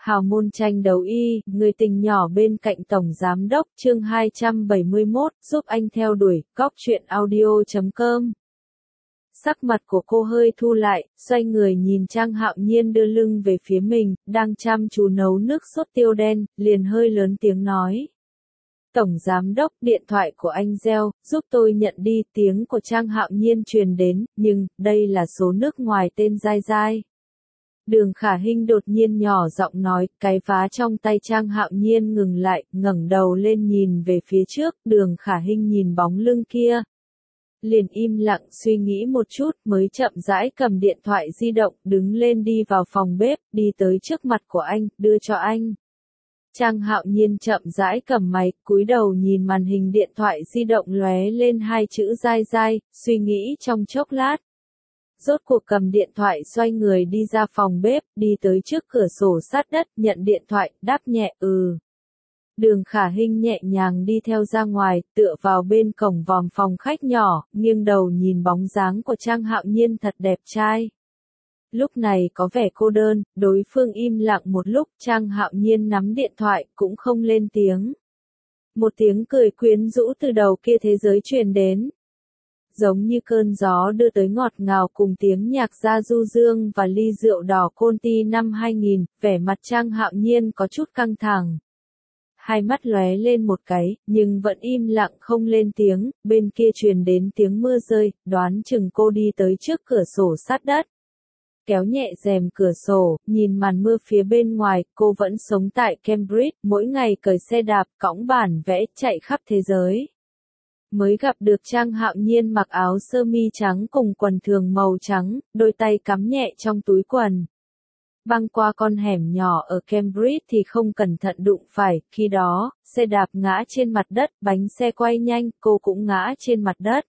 Hào môn tranh đấu y, người tình nhỏ bên cạnh tổng giám đốc, chương 271, giúp anh theo đuổi, góc truyện audio.com. Sắc mặt của cô hơi thu lại, xoay người nhìn Trang Hạo Nhiên đưa lưng về phía mình, đang chăm chú nấu nước sốt tiêu đen, liền hơi lớn tiếng nói. Tổng giám đốc, điện thoại của anh reo, giúp tôi nhận đi, tiếng của Trang Hạo Nhiên truyền đến, nhưng, đây là số nước ngoài tên Giai Giai. Đường Khả Hinh đột nhiên nhỏ giọng nói, cái vá trong tay Trang Hạo Nhiên ngừng lại, ngẩng đầu lên nhìn về phía trước, Đường Khả Hinh nhìn bóng lưng kia. Liền im lặng suy nghĩ một chút mới chậm rãi cầm điện thoại di động, đứng lên đi vào phòng bếp, đi tới trước mặt của anh, đưa cho anh. Trang Hạo Nhiên chậm rãi cầm máy, cúi đầu nhìn màn hình điện thoại di động lóe lên hai chữ Giai Giai, suy nghĩ trong chốc lát. Rốt cuộc cầm điện thoại xoay người đi ra phòng bếp, đi tới trước cửa sổ sát đất, nhận điện thoại, đáp nhẹ, Đường Khả Hinh nhẹ nhàng đi theo ra ngoài, tựa vào bên cổng vòm phòng khách nhỏ, nghiêng đầu nhìn bóng dáng của Trang Hạo Nhiên thật đẹp trai. Lúc này có vẻ cô đơn, đối phương im lặng một lúc, Trang Hạo Nhiên nắm điện thoại, cũng không lên tiếng. Một tiếng cười quyến rũ từ đầu kia thế giới truyền đến. Giống như cơn gió đưa tới ngọt ngào cùng tiếng nhạc ra du dương và ly rượu đỏ Conti năm 2000, vẻ mặt Trang Hạo Nhiên có chút căng thẳng. Hai mắt lóe lên một cái, nhưng vẫn im lặng không lên tiếng, bên kia truyền đến tiếng mưa rơi, đoán chừng cô đi tới trước cửa sổ sát đất. Kéo nhẹ rèm cửa sổ, nhìn màn mưa phía bên ngoài, cô vẫn sống tại Cambridge, mỗi ngày cởi xe đạp, cõng bản vẽ, chạy khắp thế giới. Mới gặp được Trang Hạo Nhiên mặc áo sơ mi trắng cùng quần thường màu trắng, đôi tay cắm nhẹ trong túi quần. Băng qua con hẻm nhỏ ở Cambridge thì không cẩn thận đụng phải, khi đó, xe đạp ngã trên mặt đất, bánh xe quay nhanh, cô cũng ngã trên mặt đất.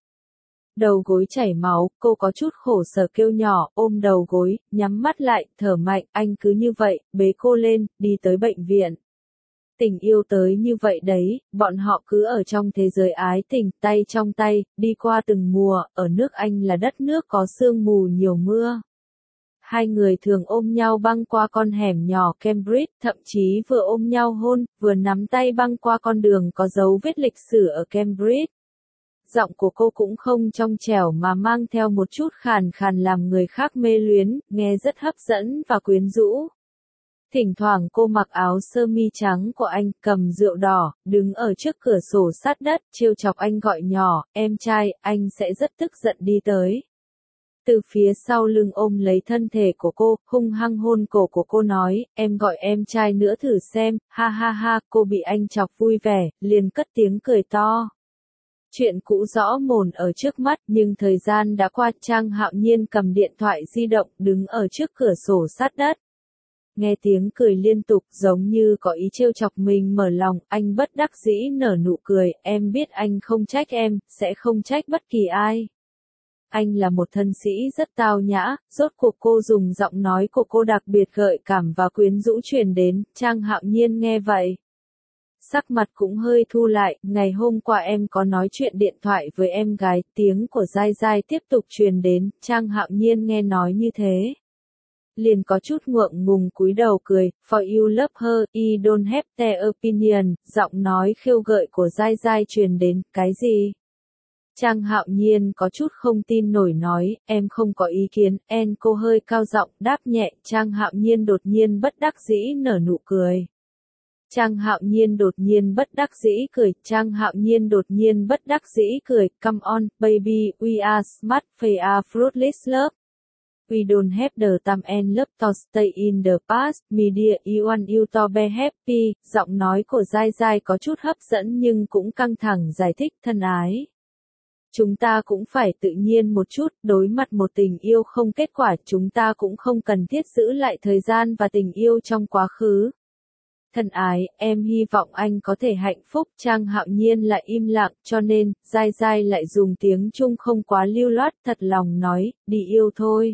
Đầu gối chảy máu, cô có chút khổ sở kêu nhỏ, ôm đầu gối, nhắm mắt lại, thở mạnh, anh cứ như vậy, bế cô lên, đi tới bệnh viện. Tình yêu tới như vậy đấy, bọn họ cứ ở trong thế giới ái tình, tay trong tay, đi qua từng mùa, ở nước Anh là đất nước có sương mù nhiều mưa. Hai người thường ôm nhau băng qua con hẻm nhỏ Cambridge, thậm chí vừa ôm nhau hôn, vừa nắm tay băng qua con đường có dấu vết lịch sử ở Cambridge. Giọng của cô cũng không trong trẻo mà mang theo một chút khàn khàn làm người khác mê luyến, nghe rất hấp dẫn và quyến rũ. Thỉnh thoảng cô mặc áo sơ mi trắng của anh, cầm rượu đỏ, đứng ở trước cửa sổ sát đất, trêu chọc anh gọi nhỏ, em trai, anh sẽ rất tức giận đi tới. Từ phía sau lưng ôm lấy thân thể của cô, hung hăng hôn cổ của cô nói, em gọi em trai nữa thử xem, ha ha ha, cô bị anh chọc vui vẻ, liền cất tiếng cười to. Chuyện cũ rõ mồn ở trước mắt, nhưng thời gian đã qua, Trang Hạo Nhiên cầm điện thoại di động, đứng ở trước cửa sổ sát đất. Nghe tiếng cười liên tục, giống như có ý trêu chọc mình mở lòng, anh bất đắc dĩ nở nụ cười, em biết anh không trách em, sẽ không trách bất kỳ ai. Anh là một thân sĩ rất tao nhã, rốt cuộc cô dùng giọng nói của cô đặc biệt gợi cảm và quyến rũ truyền đến, Trang Hạo Nhiên nghe vậy. Sắc mặt cũng hơi thu lại, ngày hôm qua em có nói chuyện điện thoại với em gái, tiếng của Giai Giai tiếp tục truyền đến, Trang Hạo Nhiên nghe nói như thế. Liền có chút ngượng ngùng cúi đầu cười, for you love her, I don't have the opinion, giọng nói khiêu gợi của Giai Giai truyền đến, cái gì? Trang Hạo Nhiên có chút không tin nổi nói, em không có ý kiến, cô hơi cao giọng, đáp nhẹ, Trang Hạo Nhiên đột nhiên bất đắc dĩ nở nụ cười. Trang Hạo Nhiên đột nhiên bất đắc dĩ cười, Trang Hạo Nhiên đột nhiên bất đắc dĩ cười, come on, baby, we are smart, we are fruitless love. We don't have the time and love to stay in the past, media you want you to be happy, giọng nói của Giai Giai có chút hấp dẫn nhưng cũng căng thẳng giải thích thân ái. Chúng ta cũng phải tự nhiên một chút, đối mặt một tình yêu không kết quả, chúng ta cũng không cần thiết giữ lại thời gian và tình yêu trong quá khứ. Thân ái, em hy vọng anh có thể hạnh phúc, Trang Hạo Nhiên lại im lặng, cho nên, Giai Giai lại dùng tiếng Trung không quá lưu loát, thật lòng nói, đi yêu thôi.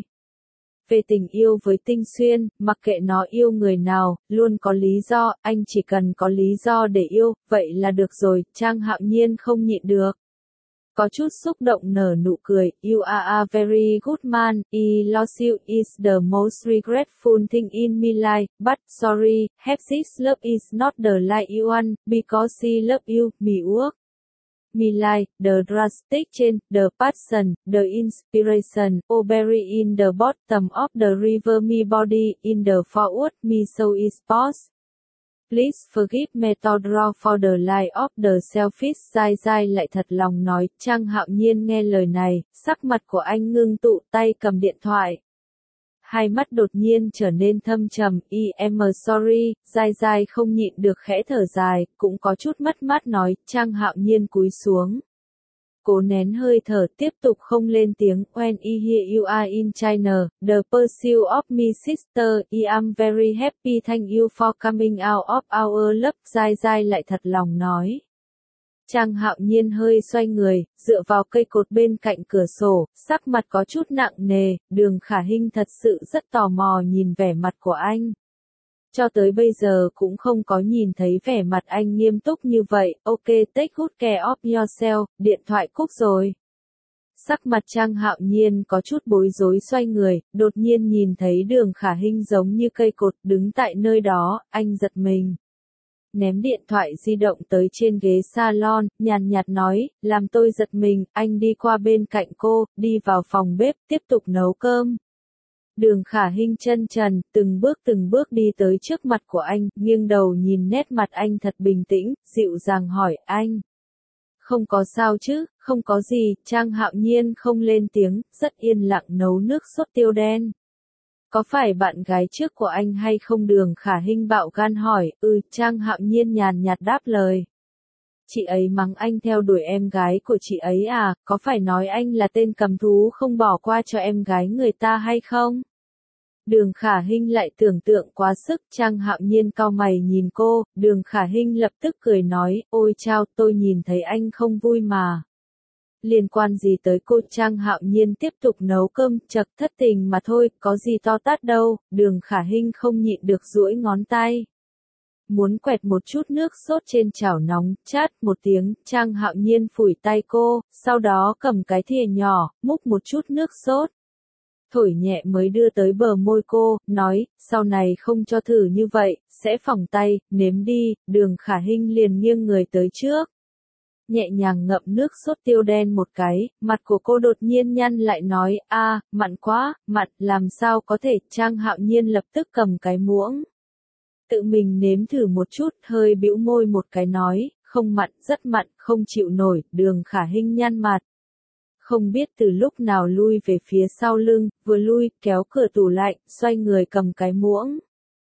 Về tình yêu với Tinh Xuyên, mặc kệ nó yêu người nào, luôn có lý do, anh chỉ cần có lý do để yêu, vậy là được rồi, Trang Hạo Nhiên không nhịn được. Có chút xúc động nở nụ cười, you are a very good man, I lawsuit is the most regretful thing in my life, but sorry, Hepsis love is not the like you want, because she love you, me work. Me like, the drastic change, the passion, the inspiration, oh bury in the bottom of the river me body, in the forward me so is boss. Please forgive me to draw for the life of the selfish dai dai lại thật lòng nói, Trang Hạo Nhiên nghe lời này, sắc mặt của anh ngưng tụ tay cầm điện thoại. Hai mắt đột nhiên trở nên thâm trầm, I'm sorry, dai dai không nhịn được khẽ thở dài, cũng có chút mất mát nói, Trang Hạo Nhiên cúi xuống. Cố nén hơi thở tiếp tục không lên tiếng, when I hear you are in China, the pursuit of me sister, I am very happy thank you for coming out of our love, dai dai lại thật lòng nói. Trang Hạo Nhiên hơi xoay người, dựa vào cây cột bên cạnh cửa sổ, sắc mặt có chút nặng nề, Đường Khả Hinh thật sự rất tò mò nhìn vẻ mặt của anh. Cho tới bây giờ cũng không có nhìn thấy vẻ mặt anh nghiêm túc như vậy, ok take good care of yourself, điện thoại cúp rồi. Sắc mặt Trang Hạo Nhiên có chút bối rối xoay người, đột nhiên nhìn thấy Đường Khả Hinh giống như cây cột đứng tại nơi đó, anh giật mình. Ném điện thoại di động tới trên ghế salon, nhàn nhạt nói, làm tôi giật mình, anh đi qua bên cạnh cô, đi vào phòng bếp, tiếp tục nấu cơm. Đường Khả Hinh chân trần, từng bước đi tới trước mặt của anh, nghiêng đầu nhìn nét mặt anh thật bình tĩnh, dịu dàng hỏi, anh. Không có sao chứ, không có gì, Trang Hạo Nhiên không lên tiếng, rất yên lặng nấu nước sốt tiêu đen. Có phải bạn gái trước của anh hay không? Đường Khả Hinh bạo gan hỏi, Trang Hạo Nhiên nhàn nhạt đáp lời. Chị ấy mắng anh theo đuổi em gái của chị ấy à, có phải nói anh là tên cầm thú không bỏ qua cho em gái người ta hay không? Đường Khả Hinh lại tưởng tượng quá sức, Trang Hạo Nhiên cau mày nhìn cô, Đường Khả Hinh lập tức cười nói, ôi chao, tôi nhìn thấy anh không vui mà. Liên quan gì tới cô? Trang Hạo Nhiên tiếp tục nấu cơm, chật thất tình mà thôi, có gì to tát đâu, Đường Khả Hinh không nhịn được duỗi ngón tay. Muốn quẹt một chút nước sốt trên chảo nóng, chát một tiếng, Trang Hạo Nhiên phủi tay cô, sau đó cầm cái thìa nhỏ, múc một chút nước sốt. Thổi nhẹ mới đưa tới bờ môi cô, nói, sau này không cho thử như vậy, sẽ phỏng tay, nếm đi, Đường Khả Hinh liền nghiêng người tới trước. Nhẹ nhàng ngậm nước sốt tiêu đen một cái, mặt của cô đột nhiên nhăn lại nói, mặn quá, mặn, làm sao có thể? Trang Hạo Nhiên lập tức cầm cái muỗng. Tự mình nếm thử một chút, hơi bĩu môi một cái nói, không mặn, rất mặn, không chịu nổi, Đường Khả Hinh nhăn mặt. Không biết từ lúc nào lui về phía sau lưng, vừa lui, kéo cửa tủ lạnh, xoay người cầm cái muỗng.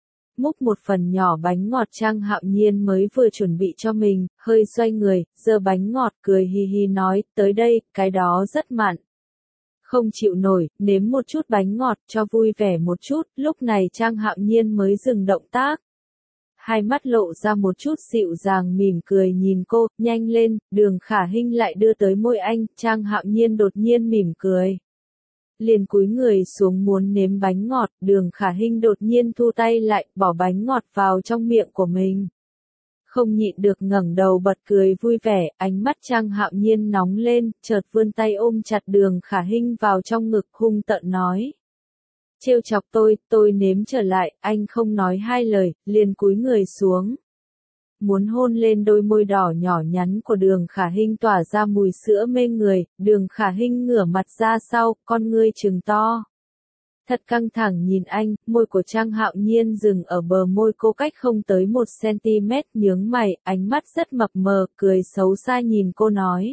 Múc một phần nhỏ bánh ngọt. Trang Hạo Nhiên mới vừa chuẩn bị cho mình, hơi xoay người, giơ bánh ngọt cười hi hi nói, tới đây, cái đó rất mặn. Không chịu nổi, nếm một chút bánh ngọt cho vui vẻ một chút, lúc này Trang Hạo Nhiên mới dừng động tác. Hai mắt lộ ra một chút dịu dàng mỉm cười nhìn cô, nhanh lên, Đường Khả Hinh lại đưa tới môi anh, Trang Hạo Nhiên đột nhiên mỉm cười. Liền cúi người xuống muốn nếm bánh ngọt, Đường Khả Hinh đột nhiên thu tay lại, bỏ bánh ngọt vào trong miệng của mình. Không nhịn được ngẩng đầu bật cười vui vẻ, ánh mắt Trang Hạo Nhiên nóng lên, chợt vươn tay ôm chặt Đường Khả Hinh vào trong ngực hung tợn nói. Trêu chọc tôi nếm trở lại, anh không nói hai lời, liền cúi người xuống. Muốn hôn lên đôi môi đỏ nhỏ nhắn của Đường Khả Hinh tỏa ra mùi sữa mê người, Đường Khả Hinh ngửa mặt ra sau, con ngươi trừng to. Thật căng thẳng nhìn anh, môi của Trang Hạo Nhiên dừng ở bờ môi cô cách không tới 1 cm, nhướng mày, ánh mắt rất mập mờ, cười xấu xa nhìn cô nói.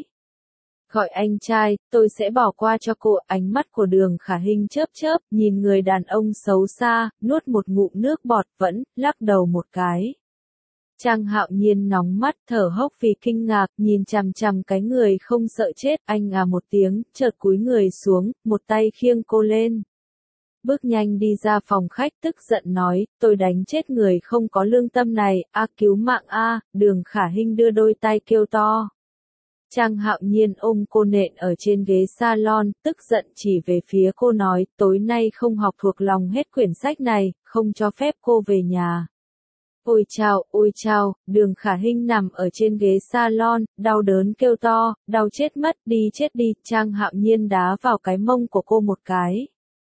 Gọi anh trai, tôi sẽ bỏ qua cho cô. Ánh mắt của Đường Khả Hinh chớp chớp, nhìn người đàn ông xấu xa, nuốt một ngụm nước bọt vẫn, lắc đầu một cái. Trang Hạo Nhiên nóng mắt thở hốc vì kinh ngạc, nhìn chằm chằm cái người không sợ chết, anh một tiếng, chợt cúi người xuống, một tay khiêng cô lên. Bước nhanh đi ra phòng khách tức giận nói, tôi đánh chết người không có lương tâm này, cứu mạng Đường Khả Hinh đưa đôi tay kêu to. Trang Hạo Nhiên ôm cô nện ở trên ghế salon, tức giận chỉ về phía cô nói, tối nay không học thuộc lòng hết quyển sách này, không cho phép cô về nhà. Ôi chao, Đường Khả Hinh nằm ở trên ghế salon, đau đớn kêu to, đau chết mất, chết đi, Trang Hạo Nhiên đá vào cái mông của cô một cái.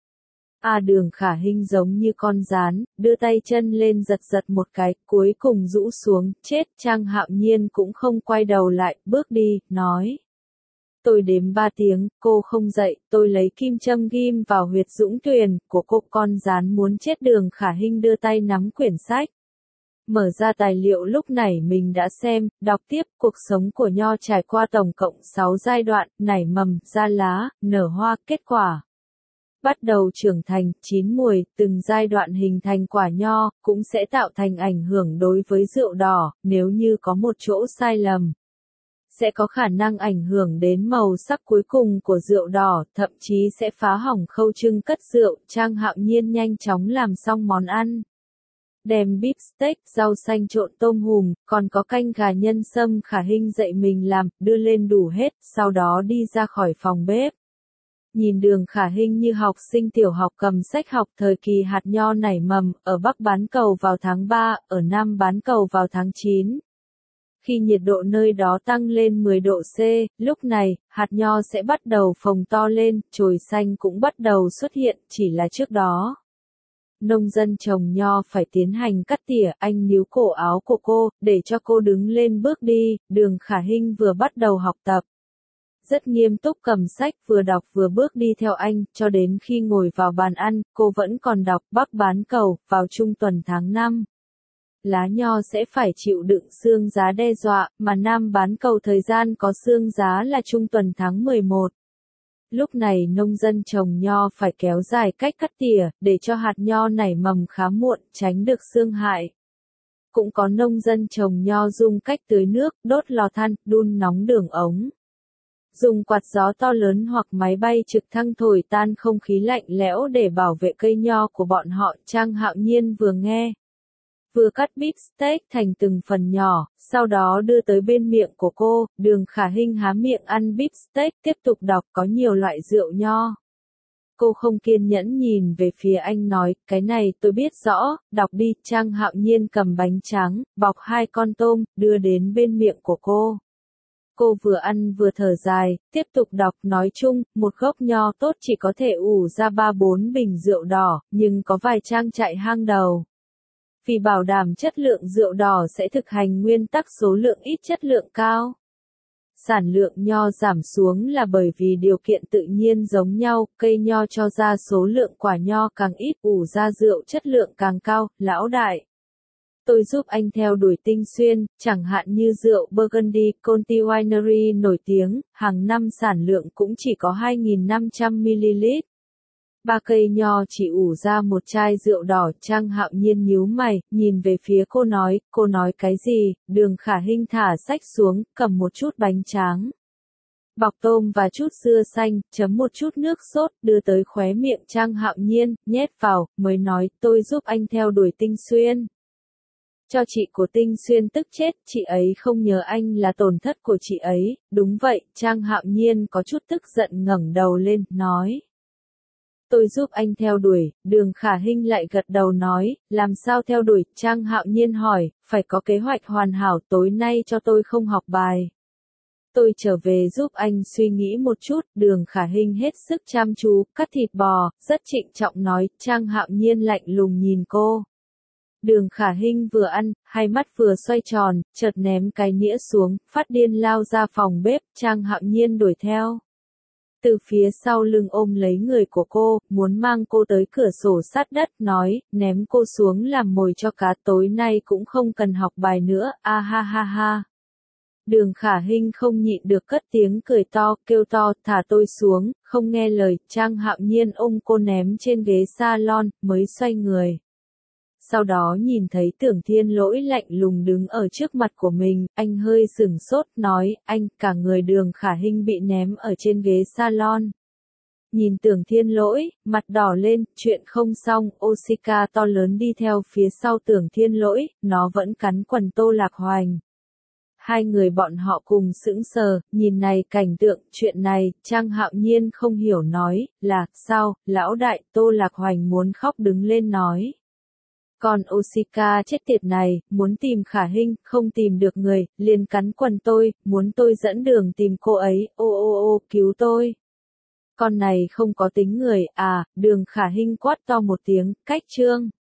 Đường Khả Hinh giống như con gián, đưa tay chân lên giật giật một cái, cuối cùng rũ xuống, chết, Trang Hạo Nhiên cũng không quay đầu lại, bước đi, nói. Tôi đếm 3 tiếng, cô không dậy, tôi lấy kim châm ghim vào huyệt dũng tuyền của cô, con gián muốn chết. Đường Khả Hinh đưa tay nắm quyển sách. Mở ra tài liệu lúc nãy mình đã xem, đọc tiếp, cuộc sống của nho trải qua tổng cộng 6 giai đoạn, nảy mầm, ra lá, nở hoa, kết quả. Bắt đầu trưởng thành, chín mùi, từng giai đoạn hình thành quả nho, cũng sẽ tạo thành ảnh hưởng đối với rượu đỏ, nếu như có một chỗ sai lầm. Sẽ có khả năng ảnh hưởng đến màu sắc cuối cùng của rượu đỏ, thậm chí sẽ phá hỏng khâu trưng cất rượu. Trang Hạo Nhiên nhanh chóng làm xong món ăn. Đem beef steak, rau xanh trộn tôm hùm, còn có canh gà nhân sâm. Khả Hinh dạy mình làm, đưa lên đủ hết, sau đó đi ra khỏi phòng bếp. Nhìn Đường Khả Hinh như học sinh tiểu học cầm sách học thời kỳ hạt nho nảy mầm, ở Bắc bán cầu vào tháng 3, ở Nam bán cầu vào tháng 9. Khi nhiệt độ nơi đó tăng lên 10 độ C, lúc này, hạt nho sẽ bắt đầu phồng to lên, chồi xanh cũng bắt đầu xuất hiện, chỉ là trước đó. Nông dân trồng nho phải tiến hành cắt tỉa. Anh níu cổ áo của cô, để cho cô đứng lên bước đi. Đường Khả Hinh vừa bắt đầu học tập. Rất nghiêm túc cầm sách, vừa đọc vừa bước đi theo anh, cho đến khi ngồi vào bàn ăn, cô vẫn còn đọc. Bắc bán cầu, vào trung tuần tháng 5. Lá nho sẽ phải chịu đựng sương giá đe dọa, mà Nam bán cầu thời gian có sương giá là trung tuần tháng 11. Lúc này nông dân trồng nho phải kéo dài cách cắt tỉa, để cho hạt nho nảy mầm khá muộn, tránh được sương hại. Cũng có nông dân trồng nho dùng cách tưới nước, đốt lò than, đun nóng đường ống. Dùng quạt gió to lớn hoặc máy bay trực thăng thổi tan không khí lạnh lẽo để bảo vệ cây nho của bọn họ. Trang Hạo Nhiên vừa nghe, vừa cắt beef steak thành từng phần nhỏ, sau đó đưa tới bên miệng của cô. Đường Khả Hinh há miệng ăn beef steak, tiếp tục đọc có nhiều loại rượu nho. Cô không kiên nhẫn nhìn về phía anh nói, cái này tôi biết rõ, đọc đi. Trang Hạo Nhiên cầm bánh tráng, bọc 2 con tôm, đưa đến bên miệng của cô. Cô vừa ăn vừa thở dài, tiếp tục đọc. Nói chung, một gốc nho tốt chỉ có thể ủ ra 3-4 bình rượu đỏ, nhưng có vài trang trại hang đầu. Vì bảo đảm chất lượng rượu đỏ sẽ thực hành nguyên tắc số lượng ít chất lượng cao. Sản lượng nho giảm xuống là bởi vì điều kiện tự nhiên giống nhau, cây nho cho ra số lượng quả nho càng ít, ủ ra rượu chất lượng càng cao. Lão đại, tôi giúp anh theo đuổi tinh xuyên, chẳng hạn như rượu Burgundy, Conti Winery nổi tiếng, hàng năm sản lượng cũng chỉ có 2.500ml. 3 cây nho chỉ ủ ra một chai rượu đỏ. Trang Hạo Nhiên nhíu mày, nhìn về phía cô nói cái gì? Đường Khả Hinh thả sách xuống, cầm một chút bánh tráng, bọc tôm và chút dưa xanh, chấm một chút nước sốt, đưa tới khóe miệng Trang Hạo Nhiên, nhét vào, mới nói, tôi giúp anh theo đuổi tinh xuyên. Cho chị của Tinh Xuyên tức chết, chị ấy không nhớ anh là tổn thất của chị ấy. Đúng vậy. Trang Hạo Nhiên có chút tức giận ngẩng đầu lên, nói. Tôi giúp anh theo đuổi. Đường Khả Hinh lại gật đầu nói, làm sao theo đuổi? Trang Hạo Nhiên hỏi, phải có kế hoạch hoàn hảo. Tối nay cho tôi không học bài. Tôi trở về giúp anh suy nghĩ một chút. Đường Khả Hinh hết sức chăm chú, cắt thịt bò, rất trịnh trọng nói. Trang Hạo Nhiên lạnh lùng nhìn cô. Đường Khả Hinh vừa ăn, hai mắt vừa xoay tròn, chợt ném cái nĩa xuống, phát điên lao ra phòng bếp. Trang Hạo Nhiên đuổi theo. Từ phía sau lưng ôm lấy người của cô, muốn mang cô tới cửa sổ sát đất, nói, ném cô xuống làm mồi cho cá, tối nay cũng không cần học bài nữa. A ha ha ha. Đường Khả Hinh không nhịn được cất tiếng cười to, kêu to, thả tôi xuống. Không nghe lời. Trang Hạo Nhiên ôm cô ném trên ghế salon, mới xoay người. Sau đó nhìn thấy Tưởng Thiên Lỗi lạnh lùng đứng ở trước mặt của mình, anh hơi sửng sốt, nói, anh, cả người Đường Khả Hinh bị ném ở trên ghế salon. Nhìn Tưởng Thiên Lỗi, mặt đỏ lên, chuyện không xong. Osika to lớn đi theo phía sau Tưởng Thiên Lỗi, nó vẫn cắn quần Tô Lạc Hoành. Hai người bọn họ cùng sững sờ, nhìn này cảnh tượng, chuyện này. Trang Hạo Nhiên không hiểu nói, là, sao? Lão đại? Tô Lạc Hoành muốn khóc đứng lên nói. Còn Osika chết tiệt này, muốn tìm Khả Hinh, không tìm được người, liền cắn quần tôi, muốn tôi dẫn đường tìm cô ấy, ô ô ô, cứu tôi. Con này không có tính người, à, Đường Khả Hinh quát to một tiếng, cách chương.